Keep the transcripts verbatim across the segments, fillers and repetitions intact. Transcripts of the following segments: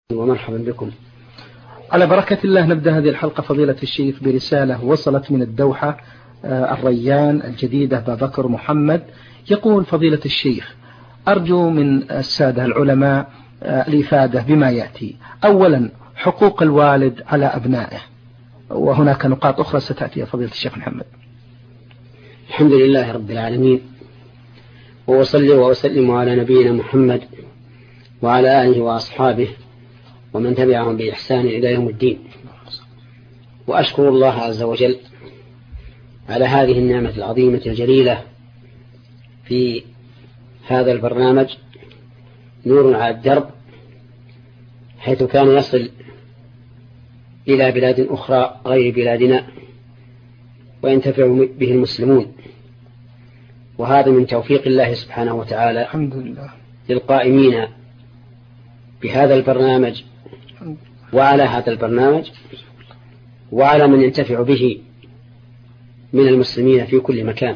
ومرحبا بكم. على بركة الله نبدأ هذه الحلقة فضيلة الشيخ برسالة وصلت من الدوحة الريان الجديدة بابكر محمد. يقول فضيلة الشيخ: أرجو من السادة العلماء الإفادة بما يأتي. أولا، حقوق الوالد على أبنائه، وهناك نقاط أخرى ستأتي يا فضيلة الشيخ محمد. الحمد لله رب العالمين، وأصلي وأسلم على نبينا محمد وعلى آله وأصحابه ومن تبعهم بإحسان إلى يوم الدين. وأشكر الله عز وجل على هذه النعمة العظيمة الجليلة في هذا البرنامج نور على الدرب، حيث كان يصل إلى بلاد أخرى غير بلادنا وينتفع به المسلمون، وهذا من توفيق الله سبحانه وتعالى الحمد لله للقائمين بهذا البرنامج وعلى هذا البرنامج وعلى من ينتفع به من المسلمين في كل مكان.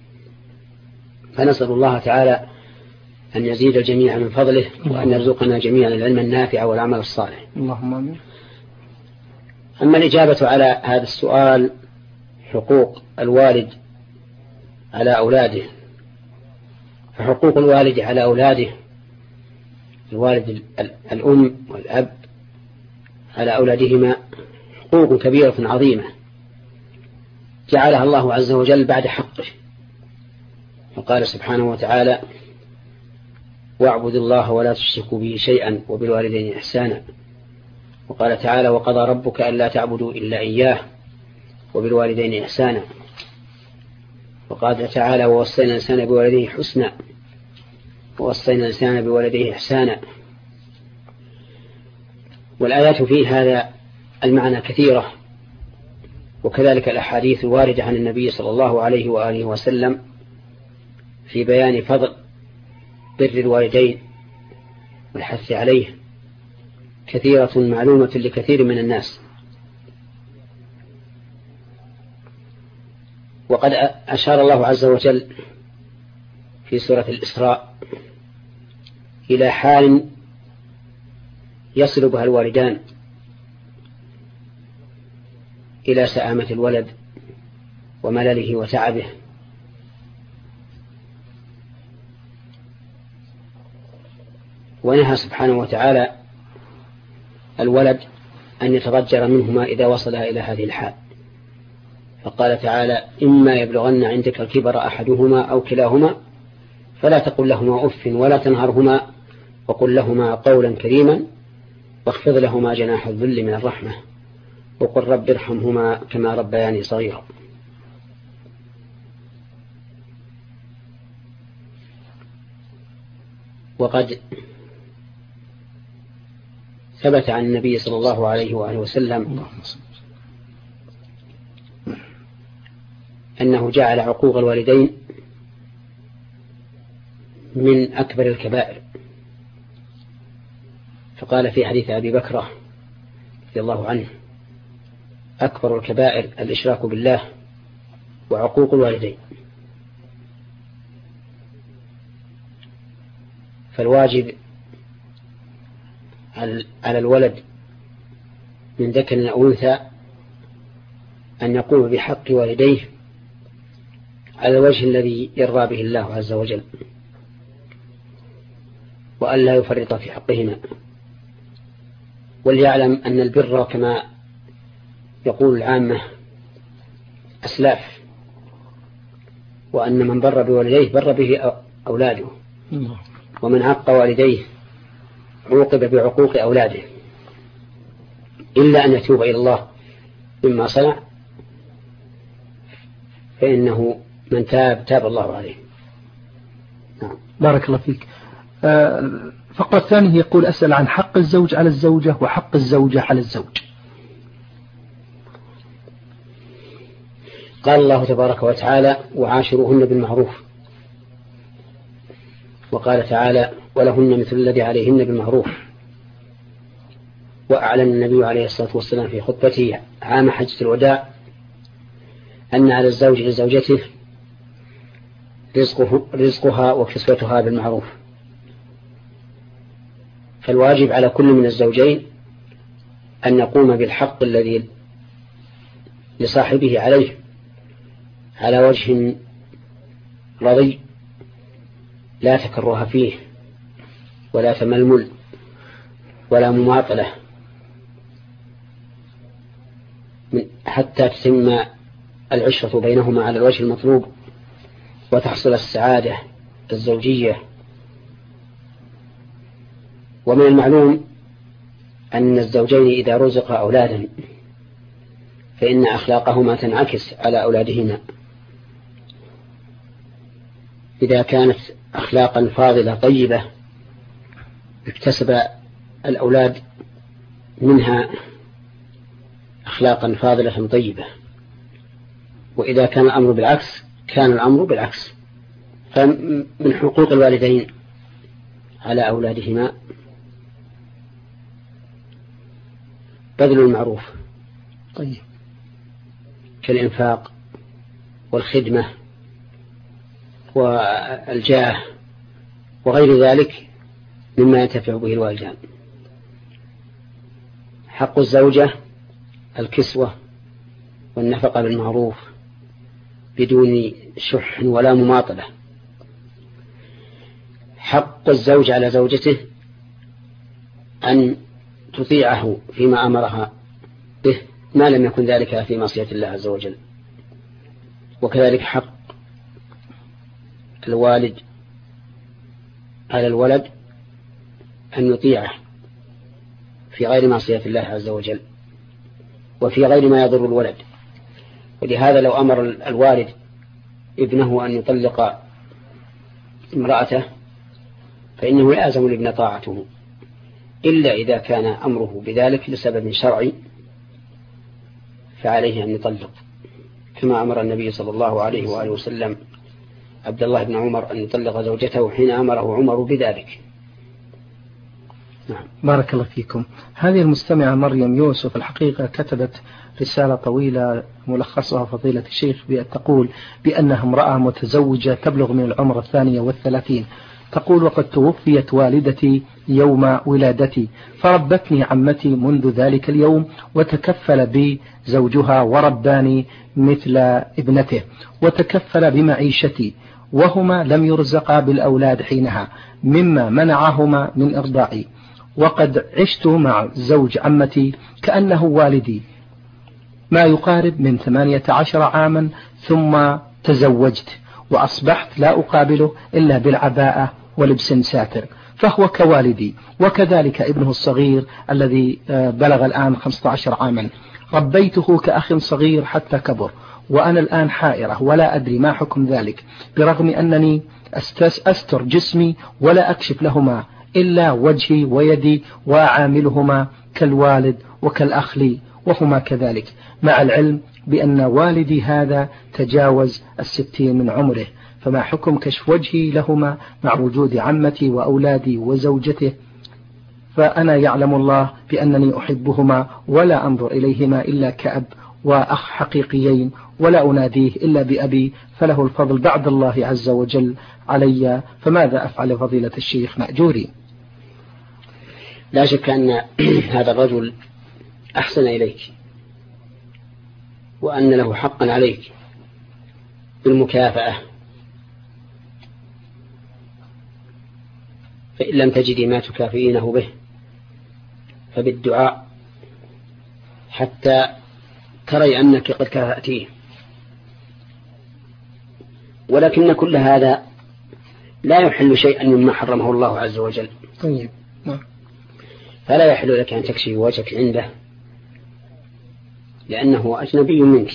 فنسأل الله تعالى أن يزيد الجميع من فضله وأن يرزقنا جميعا العلم النافع والعمل الصالح. اللهم آمين. أما الإجابة على هذا السؤال، حقوق الوالد على أولاده، فحقوق الوالد على أولاده، الوالد الأم والأب على أولادهما حقوق كبيرة عظيمة جعلها الله عز وجل بعد حقه، فقال سبحانه وتعالى: واعبدوا الله ولا تشركوا به شيئا وبالوالدين إحسانا. وقال تعالى: وقضى ربك ألا تعبدوا إلا إياه وبالوالدين إحسانا. وقال تعالى: ووصينا الإنسان بوالديه حسنا ووصينا الإنسان بوالديه إحسانا. والآيات في هذا المعنى كثيرة، وكذلك الأحاديث الواردة عن النبي صلى الله عليه وآله وسلم في بيان فضل بر الوالدين والحث عليه كثيرة معلومة لكثير من الناس. وقد أشار الله عز وجل في سورة الإسراء إلى حال يصل بها الوالدان إلى سآمة الولد وملله وتعبه، ونهى سبحانه وتعالى الولد أن يتضجر منهما إذا وصلها إلى هذه الحال، فقال تعالى: إما يبلغن عندك الكبر أحدهما أو كلاهما فلا تقل لهما أف ولا تنهرهما وقل لهما قولا كريما واخفض لهما جناح الذل من الرحمة وقل رب ارحمهما كما ربياني صغيرا. وقد ثبت عن النبي صلى الله عليه وآله وسلم أنه جعل عقوق الوالدين من أكبر الكبائر، فقال في حديث أبي بكرة رضي الله عنه: أكبر الكبائر الإشراك بالله وعقوق الوالدين. فالواجب على الولد من ذكر أو أنثى أن يقوم بحق والديه على الوجه الذي يرضى به الله عز وجل، وأن لا يفرط في حقهما. وليعلم أن البر كما يقول العامة أسلاف، وأن من بر بوالديه بر به أولاده، ومن عق والديه عوقب بعقوق أولاده، إلا أن يتوب إلى الله مما صنع، فإنه من تاب تاب الله عليه. نعم. بارك الله فيك. الفقرة الثانية يقول: أسأل عن حق الزوج على الزوجة وحق الزوجة على الزوج. قال الله تبارك وتعالى: وعاشروهن بالمعروف. وقال تعالى: ولهن مثل الذي عليهن بالمعروف. وأعلن النبي عليه الصلاة والسلام في خطبته عام حجة الوداع أن على الزوج لزوجته رزقه رزقها وكسوتها بالمعروف، فالواجب على كل من الزوجين أن يقوم بالحق الذي لصاحبه عليه على وجه رضي، لا تكره فيه ولا تململ ولا مماطلة، حتى تتم العشرة بينهما على الوجه المطلوب وتحصل السعادة الزوجية. ومن المعلوم أن الزوجين إذا رزقا أولادا فإن أخلاقهما تنعكس على أولادهما. إذا كانت أخلاقا فاضلة طيبة اكتسب الأولاد منها أخلاقا فاضلة طيبة، وإذا كان الأمر بالعكس كان الأمر بالعكس. فمن حقوق الوالدين على أولادهما بذل المعروف طيب كالإنفاق والخدمة والجاه وغير ذلك مما ينتفع به الوالدان. حق الزوجة الكسوة والنفقة بالمعروف بدون شح ولا مماطلة. حق الزوج على زوجته أن تطيعه فيما أمرها به ما لم يكن ذلك في معصية الله عز وجل. وكذلك حق الوالد على الولد أن يطيعه في غير معصية الله عز وجل وفي غير ما يضر الولد. ولهذا لو أمر الوالد ابنه أن يطلق امرأته فإنه يلزم الابن طاعته، إلا إذا كان أمره بذلك لسبب شرعي فعليه أن يطلق، كما أمر النبي صلى الله عليه وآله وسلم عبد الله بن عمر أن يطلق زوجته حين أمره عمر بذلك. نعم. بارك الله فيكم. هذه المستمعة مريم يوسف الحقيقة كتبت رسالة طويلة ملخصها فضيلة الشيخ تقول بأنها امرأة متزوجة تبلغ من العمر الثانية والثلاثين. تقول: وقد توفيت والدتي يوم ولادتي، فربتني عمتي منذ ذلك اليوم وتكفل بي زوجها ورباني مثل ابنته وتكفل بمعيشتي، وهما لم يرزقا بالأولاد حينها مما منعهما من إرضاعي، وقد عشت مع زوج عمتي كأنه والدي ما يقارب من ثمانية عشر عاما، ثم تزوجت وأصبحت لا أقابله إلا بالعباءة ولبس ساتر، فهو كوالدي. وكذلك ابنه الصغير الذي بلغ الآن خمسة عشر عاما، ربيته كأخ صغير حتى كبر، وأنا الآن حائرة ولا أدري ما حكم ذلك، برغم أنني أستر جسمي ولا أكشف لهما إلا وجهي ويدي وأعاملهما كالوالد وكالأخ لي، وهما كذلك، مع العلم بأن والدي هذا تجاوز الستين من عمره. فما حكم كشف وجهي لهما مع وجود عمتي وأولادي وزوجته؟ فأنا يعلم الله بأنني أحبهما ولا أنظر إليهما إلا كأب وأخ حقيقيين، ولا أناديه إلا بأبي، فله الفضل بعد الله عز وجل علي، فماذا أفعل فضيلة الشيخ مأجوري؟ لا شك أن هذا الرجل أحسن إليك وأن له حقا عليك بالمكافأة، فإن لم تجدي ما تكافئينه به فبالدعاء حتى تري أنك قد كافأتيه. ولكن كل هذا لا يحل شيئا مما حرمه الله عز وجل. طيب. فلا يحل لك أن تكشف وجهك عنده لأنه أجنبي منك،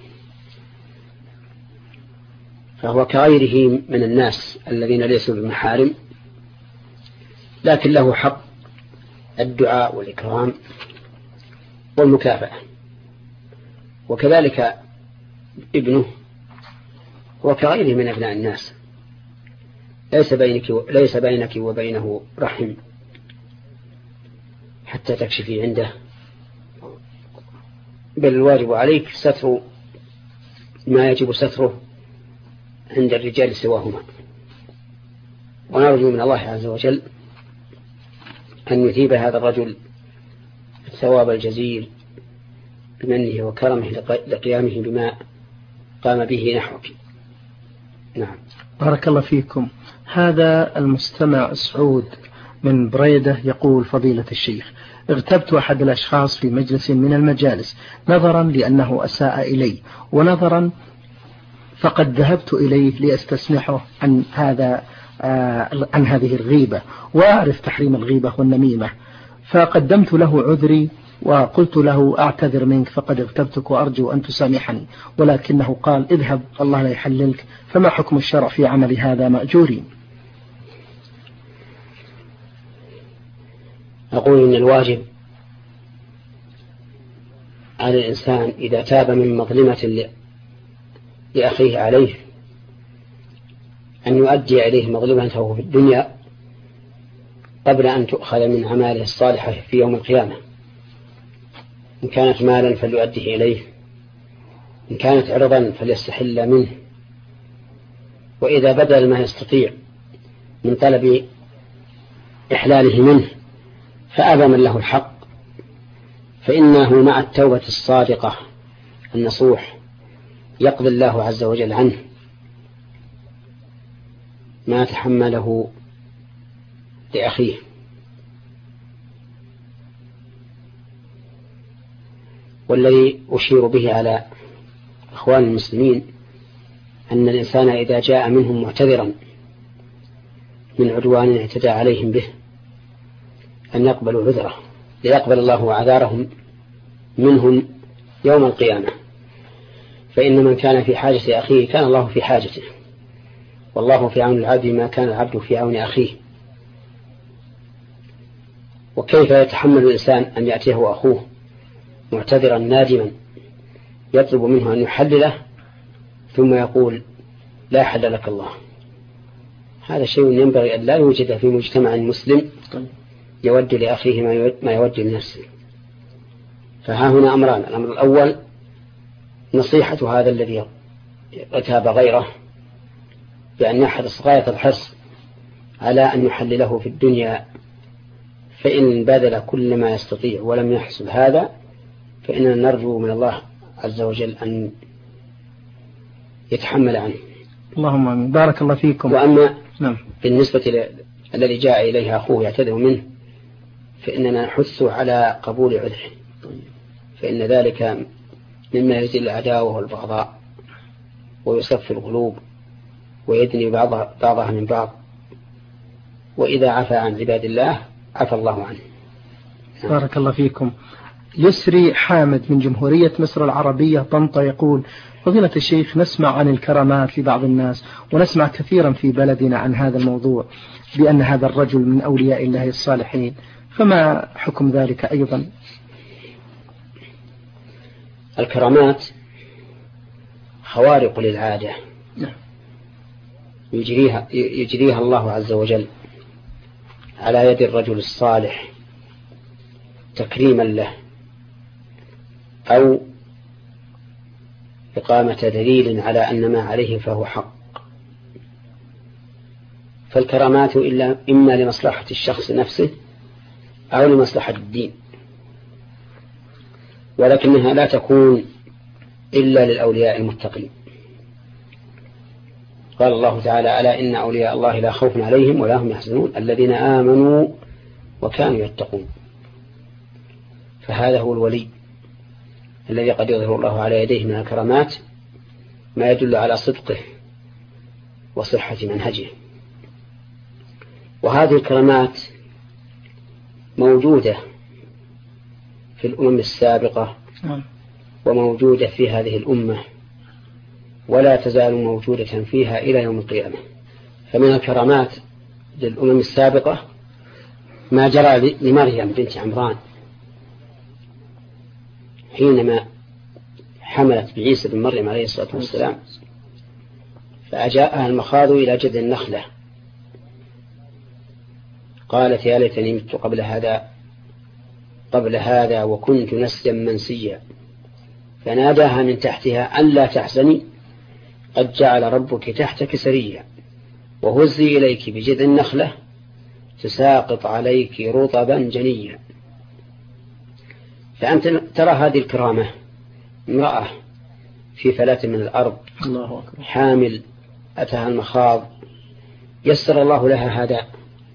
فهو كغيره من الناس الذين ليسوا بمحارم، لكن له حق الدعاء والإكرام والمكافأة. وكذلك ابنه هو كغيره من أبناء الناس، ليس بينك ليس بينك وبينه رحم حتى تكشفي عنده، بل الواجب عليك ستر ما يجب ستره عند الرجال سواهما. ونرجو من الله عز وجل أن يثيب هذا الرجل الثواب الجزيل بمنه وكرمه لقيامه بما قام به نحوك. نعم. بارك الله فيكم. هذا المستمع سعود من بريدة يقول: فضيلة الشيخ، اغتبت أحد الأشخاص في مجلس من المجالس نظرا لأنه أساء إلي، ونظرا فقد ذهبت إليه لأستسمحه عن هذا آه عن هذه الغيبة، وأعرف تحريم الغيبة والنميمة، فقدمت له عذري وقلت له: أعتذر منك فقد اغتبتك وأرجو أن تسامحني، ولكنه قال: اذهب الله لا يحللك. فما حكم الشرع في عمل هذا مأجورين؟ أقول إن الواجب على الإنسان إذا تاب من مظلمة لأخيه عليه أن يؤدي إليه مظلمته في الدنيا قبل أن تؤخذ من أعماله الصالحة في يوم القيامة. إن كانت مالا فليؤديه إليه، إن كانت عرضا فليستحل منه، وإذا بدل ما يستطيع من طلب إحلاله منه فأبى من له الحق، فإنه مع التوبة الصادقة النصوح يقضي الله عز وجل عنه ما تحمله لأخيه. والذي أشير به على أخوان المسلمين أن الإنسان إذا جاء منهم معتذرا من عدوان اعتدى عليهم به أن يقبلوا عذره ليقبل الله أعذارهم منهم يوم القيامة، فإن من كان في حاجة أخيه كان الله في حاجته، والله في عون العبد ما كان العبد في عون أخيه. وكيف يتحمل الإنسان أن يأتيه أخوه معتذرا نادما يطلب منه أن يحلله ثم يقول: لا حل لك الله؟ هذا شيء ينبغي أن لا يوجد في مجتمع مسلم يود لأخيه ما يود لنفسه. فها هنا أمران: الأمر الأول نصيحة هذا الذي ارتاب غيره بأن يحرص غاية الحرص على أن يحلله في الدنيا، فإن بذل كل ما يستطيع ولم يحصل هذا فإننا نرجو من الله عز وجل أن يتحمل عنه. اللهم آمين. بارك الله فيكم. وأما نعم. بالنسبة الذي جاء إليه أخوه يعتذر منه فإننا نحث على قبول عذره، فإن ذلك مما يزيل العداوة والبغضاء ويصفي القلوب ويدني بعضها, بعضها من بعض، وإذا عفى عن عباد الله عفى الله عنه. بارك الله فيكم. يسري حامد من جمهورية مصر العربية طنطا يقول: فضيلة الشيخ، نسمع عن الكرامات لبعض الناس، ونسمع كثيرا في بلدنا عن هذا الموضوع بأن هذا الرجل من أولياء الله الصالحين، فما حكم ذلك أيضا؟ الكرامات خوارق للعادة يجريها, يجريها الله عز وجل على يد الرجل الصالح تكريما له أو إقامة دليل على أن ما عليه فهو حق. فالكرامات إلا إما لمصلحة الشخص نفسه أو لمصلحة الدين، ولكنها لا تكون إلا للأولياء المتقين. قال الله تعالى: ألا إن أولياء الله لا خوف عليهم ولا هم يحزنون الذين آمنوا وكانوا يتقون. فهذا هو الولي الذي قد يظهر الله على يديه من الكرامات ما يدل على صدقه وصحة منهجه. وهذه الكرامات موجودة في الأمم السابقة وموجودة في هذه الأمة ولا تزال موجودة فيها إلى يوم القيامة. فمن الكرامات للأمم السابقة ما جرى لمريم بنت عمران حينما حملت بعيسى بن مريم عليه الصلاة والسلام، فأجاءها المخاض إلى جذع النخلة، قالت: يا ليتني مت قبل هذا قبل هذا وكنت نسيا منسيا. فناداها من تحتها: ألا تحزني قد جعل ربك تحتك سريا وهزي إليك بجذع النخلة تساقط عليك رطبا جنيا. فأنت ترى هذه الكرامة، امرأة في فلاة من الأرض الله أكبر. حامل أتها المخاض، يسر الله لها هذا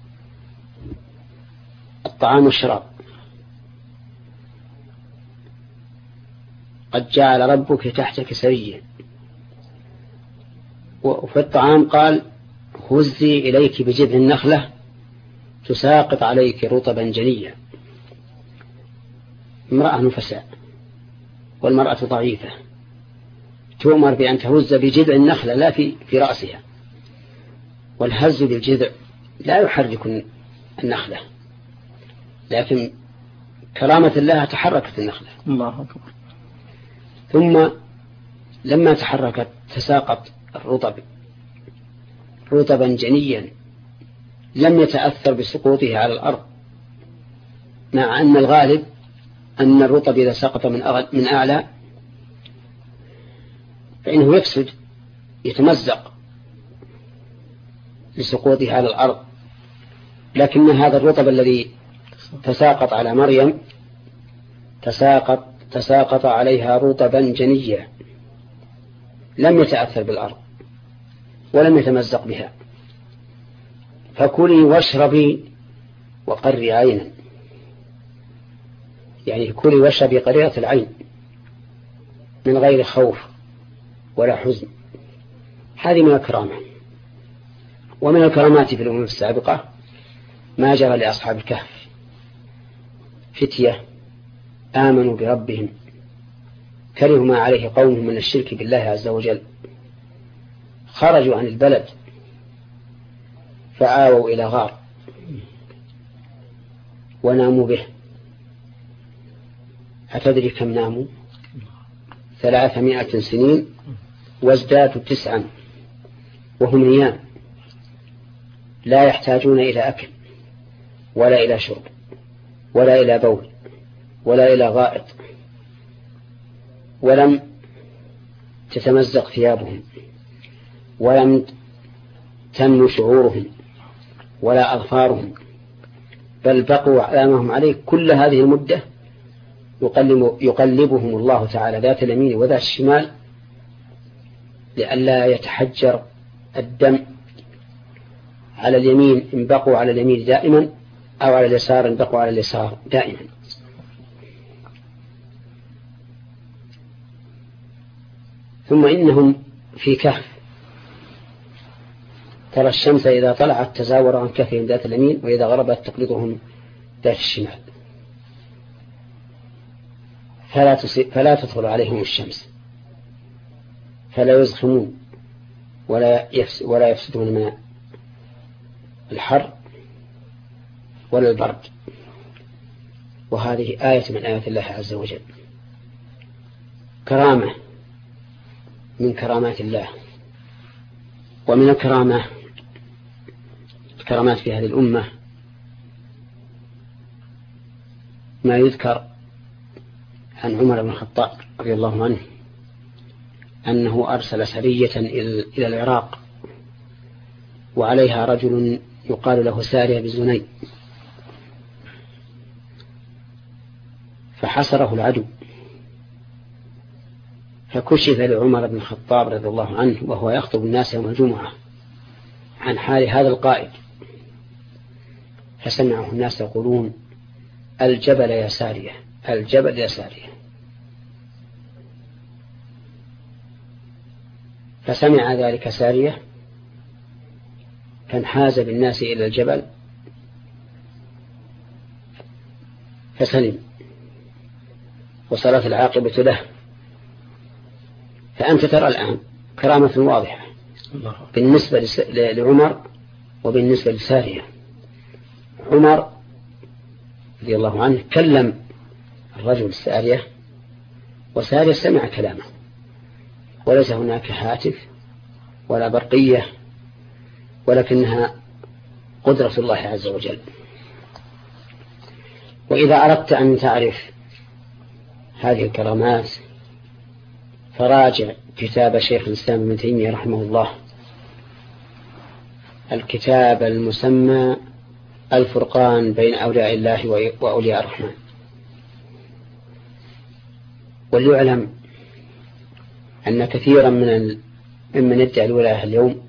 الطعام والشراب. قد جعل ربك تحتك سريا. وفي الطعام قال هزي إليك بجذع النخلة تساقط عليك رطبا جنيا. امرأة نفساء، والمرأة ضعيفة، تؤمر بأن تهز بجذع النخلة لا في في رأسها، والهز بالجذع لا يحرك النخلة، لكن كرامة الله تحركت النخلة. الله أكبر. ثم لما تحركت تساقط الرطب رطبا جنيا لم يتأثر بسقوطه على الأرض، مع أن الغالب أن الرطب إذا سقط من من أعلى فإنه يفسد، يتمزق لسقوطه على الأرض. لكن هذا الرطب الذي تساقط على مريم تساقط تساقط عليها رطبا جنيا، لم يتأثر بالأرض ولم يتمزق بها. فكلي واشربي وقري عينا، يعني كلي واشربي قريرة العين من غير خوف ولا حزن. هذه من الكرامة. ومن الكرامات في الأمم السابقة ما جرى لأصحاب الكهف، فتية آمنوا بربهم كرهوا ما عليه قومهم من الشرك بالله عز وجل، خرجوا عن البلد فآووا إلى غار وناموا به. أتدري كم ناموا؟ ثلاثمائة سنين وازدادوا تسعا وهم نيام، لا يحتاجون إلى أكل ولا إلى شرب ولا إلى بول ولا إلى غائط، ولم تتمزق ثيابهم ولم تمن شعورهم ولا أظفارهم، بل بقوا على ما هم عليه كل هذه المدة. يقلب يقلبهم الله تعالى ذات اليمين وذات الشمال لئلا يتحجر الدم على اليمين إن بقوا على اليمين دائما، أو على اليسار إن بقوا على اليسار دائما. ثم إنهم في كهف ترى الشمس إذا طلعت تزاور عن كهفهم ذات اليمين، وإذا غربت تقلبهم ذات الشمال، فلا, فلا تدخل عليهم الشمس فلا يزخمون ولا, يفس ولا يفسدون من الحر ولا البرد. وهذه آية من آيات الله عز وجل، كرامة من كرامات الله. ومن الكرامة الكرامات في هذه الأمة ما يذكر عن عمر بن الخطاب رضي الله عنه أنه أرسل سرية إلى العراق وعليها رجل يقال له سارية بالزني، فحصره العدو، فكشف لعمر بن الخطاب رضي الله عنه وهو يخطب الناس يوم الجمعة عن حال هذا القائد، فسمعه الناس يقولون الجبل يا سارية، الجبل يا سارية. فسمع ذلك سارية فانحاز بالناس إلى الجبل فسلم وصلت العاقبة له. فأنت ترى الآن كرامة واضحة بالنسبة لعمر وبالنسبة لسارية. عمر رضي الله عنه كلم الرجل السارية وسارية سمع كلامه، وليس هناك هاتف ولا برقية، ولكنها قدرة الله عز وجل. وإذا أردت أن تعرف هذه الكرامات فراجع كتاب شيخ الإسلام ابن تيمية رحمه الله، الكتاب المسمى الفرقان بين أولياء الله وأولياء الرحمن. وليعلم أن كثيرا من ممن يدعي الولاية اليوم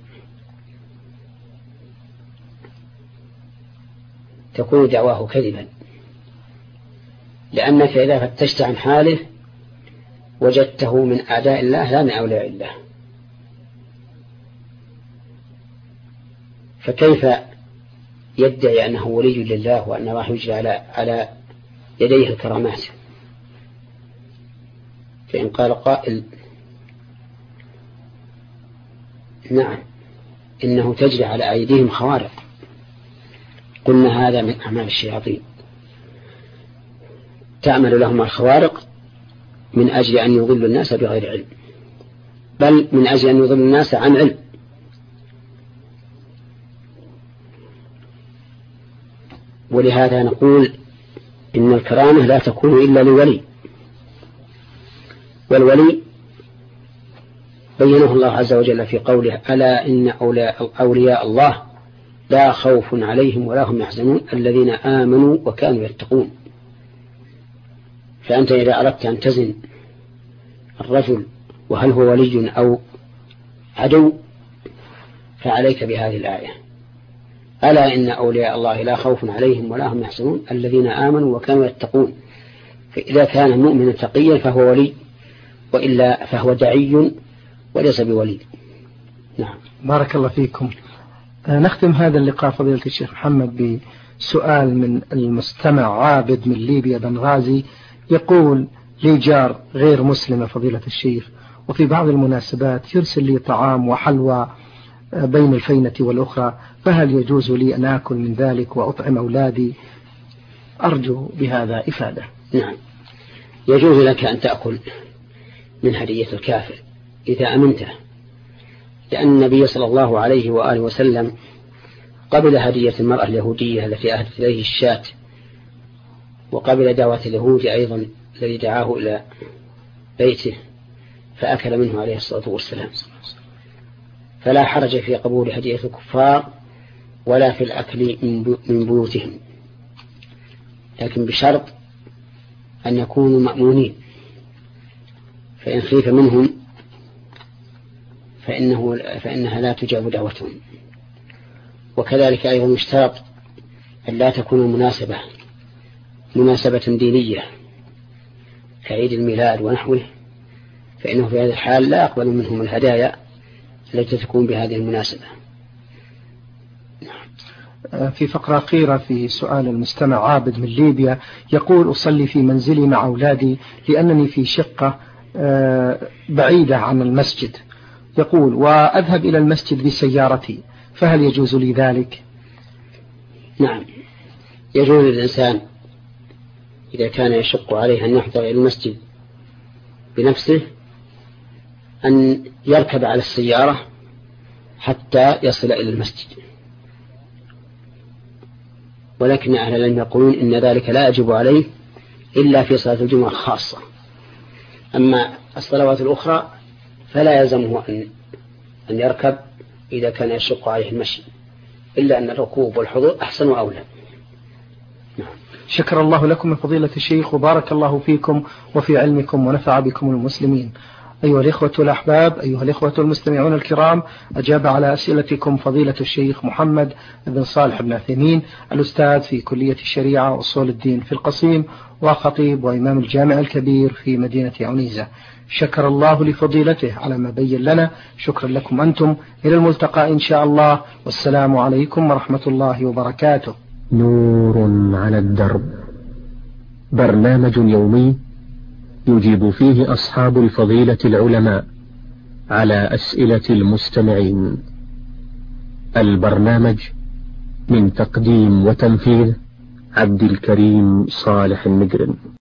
تكون دعواه كذبا، لأنك إذا فتشت عن حاله وجدته من أعداء الله لا من أولياء الله، فكيف يدعي أنه ولي لله وأن الله يجري على على يديه الكرامات؟ فإن قال قائل نعم إنه تجري على أيديهم خوارق، قلنا هذا من أعمال الشياطين، تعمل لهم الخوارق من أجل أن يضلوا الناس بغير علم، بل من أجل أن يضلوا الناس عن علم. ولهذا نقول إن الكرامة لا تكون إلا لولي، والولي بينه الله عز وجل في قوله: ألا إن أولياء الله لا خوف عليهم ولا هم يحزنون الذين آمنوا وكانوا يتقون. فأنت إذا أردت أن تزن الرجل وهل هو ولي أو عدو فعليك بهذه الآية: ألا إن أولياء الله لا خوف عليهم ولا هم يحزنون الذين آمنوا وكانوا يتقون. فإذا كان مؤمنا تقيا فهو ولي، وإلا فهو دعي وليس بولي. نعم. بارك الله فيكم. نختم هذا اللقاء فضيلة الشيخ محمد بسؤال من المستمع عابد من ليبيا بنغازي، يقول: لي جار غير مسلمة فضيلة الشيخ، وفي بعض المناسبات يرسل لي طعام وحلوى بين الفينة والأخرى، فهل يجوز لي أن آكل من ذلك وأطعم أولادي؟ أرجو بهذا إفادة. نعم، يجوز لك أن تأكل من هدية الكافر إذا أمنته، لأن النبي صلى الله عليه وآله وسلم قبل هدية المرأة اليهودية التي أهدت إليه الشاة، وقبل دعوة اليهود أيضا الذي دعاه إلى بيته فأكل منه عليه الصلاة والسلام. فلا حرج في قبول هدية الكفار ولا في الأكل من بيوتهم، لكن بشرط أن يكونوا مأمونين، فإن خيف منهم فإنه فإنها لا تجاب دعوتهم. وكذلك أيضا يشترط أن لا تكون مناسبة مناسبة دينية كعيد الميلاد ونحوه، فإنه في هذه الحال لا يقبل منهم الهدايا التي تكون بهذه المناسبة. في فقرة أخيرة في سؤال المستمع عابد من ليبيا، يقول: أصلي في منزلي مع أولادي لأنني في شقة بعيدة عن المسجد، يقول: وأذهب إلى المسجد بسيارتي، فهل يجوز لي ذلك؟ نعم، يجوز للإنسان إذا كان يشق عليه أن يحضر إلى المسجد بنفسه أن يركب على السيارة حتى يصل إلى المسجد، ولكن أهل العلم يقولون إن ذلك لا يجب عليه إلا في صلاة الجمعة خاصة. أما الصلوات الأخرى فلا يلزمه أن أن يركب إذا كان يشق عليه المشي، إلا أن الركوب والحضور أحسن وأولى. نعم. شكر الله لكم من فضيلة الشيخ، وبارك الله فيكم وفي علمكم ونفع بكم المسلمين. أيها الإخوة الأحباب، أيها الإخوة المستمعون الكرام، أجاب على أسئلتكم فضيلة الشيخ محمد بن صالح بن عثيمين، الأستاذ في كلية الشريعة وأصول الدين في القصيم، وخطيب وإمام الجامع الكبير في مدينة عنيزة. شكر الله لفضيلته على ما بين لنا. شكرا لكم أنتم، إلى الملتقى إن شاء الله، والسلام عليكم ورحمة الله وبركاته. نور على الدرب، برنامج يومي يجيب فيه أصحاب الفضيلة العلماء على أسئلة المستمعين. البرنامج من تقديم وتنفيذ عبد الكريم صالح المجرم.